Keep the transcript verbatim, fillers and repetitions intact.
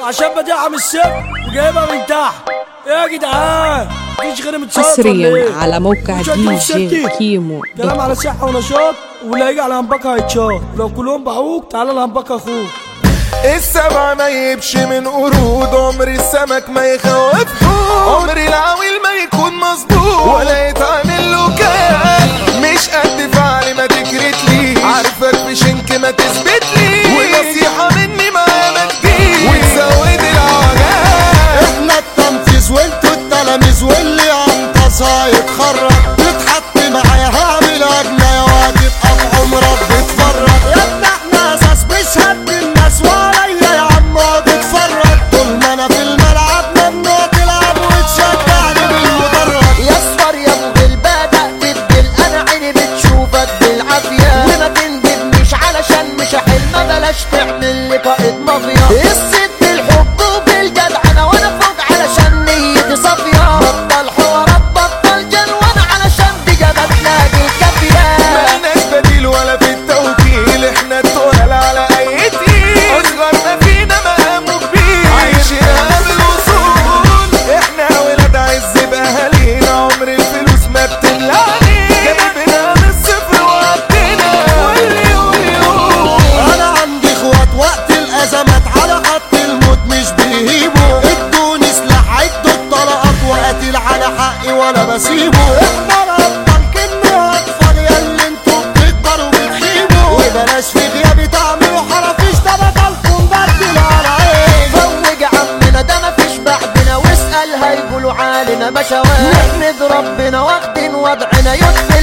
عشان بديعها من الصفر وجايبها من تحت. ايه يا جدعان؟ مفيش غير متصرف حصريا على موقع دي جي كيمو. كلام على صحة ونشاط، واللي هيجي على همبكة هيتشاط. لو كلهم باعوك تعالى لهمبكة اخوك. السبع ما يبش من قرود، عمر السمك ما يخوف حوت، عمر العويل ما يكون مظبوط ولا يتعمل له كيان. مش قد فعلي ما تكرتليش، عارفك بشنك ما تثبتليش، ونصيحة مني معايا ما تجيش وتزود العجاب. احنا التنفيذ وانتوا التلاميذ، واللي عنطس هيتخرج. تتحط معايا هعمل اجنة يا واد يبقى في عمرك بتفرج. يا ابني احنا اساس مش هد الناس وعليا يا عم اقعد اتفرج. طول ما انا في الملعب ممنوع تلعب وتشجعني بالمدرج. يا اصفر يا ابو البدأ تدل، انا عيني بتشوفك بالعافية وما تندبنيش علشان مش هحل. ما بلاش تعمل لي قائد مافيا، الست بالحب وبالجدعنة وانا فوق علشان نيتي صافية. بطل حوارات بطل جنوان علشان بجد تلاقي الكافية. مالناش بديل ولا في التوكيل، احنا التقال على اي تقيل، اصغر ما فينا مقامه كبير، عايشين قبل الوصول. احنا ولاد عز باهالينا، عمر الفلوس ما بتملى علينا، جايبينها من الصفر وقضينا واللي يقول يقول. انا عندي اخوات وقت الازمات على خط الموت مش بيهيبوا. ادوني سلاح عدوا الطلقات وقاتل على حقي ولا بسيبه. احنا الابطال كنا اطفال ياللي انتوا بتكبروا بتخيبوا. وبلاش في غيابي تعملوا حرافيش، ده بطلكم بدل على عين. فوج عمنا ده مفيش بعدنا، واسأل هيقولوا علينا بشوات. نحمد ربنا واخدين وضعنا يكفي